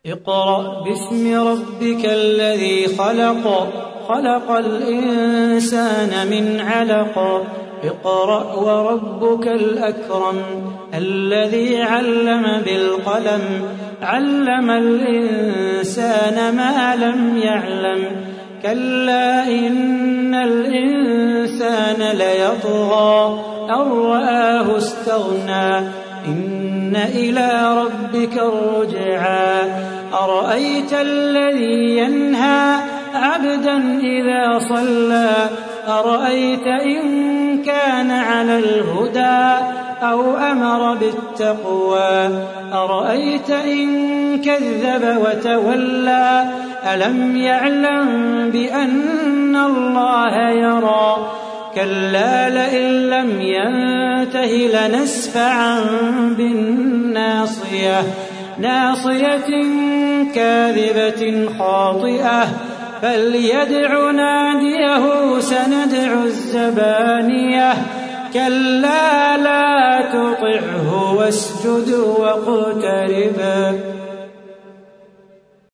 اقرأ باسم ربك الذي خلق خلق الإنسان من علق اقرأ وربك الأكرم الذي علم بالقلم علم الإنسان ما لم يعلم كلا إن الإنسان ليطغى أن رآه استغنى إن إلى ربك الرجعى أرأيت الذي ينهى عبدا إذا صلى أرأيت إن كان على الهدى أو أمر بالتقوى أرأيت إن كذب وتولى ألم يعلم بأن الله يرى كلا لئن لم ينته لنسفعا بالناصية ناصية كاذبة خاطئة فليدع ناديه سندع الزبانية كلا لا تطعه واسجد واقترب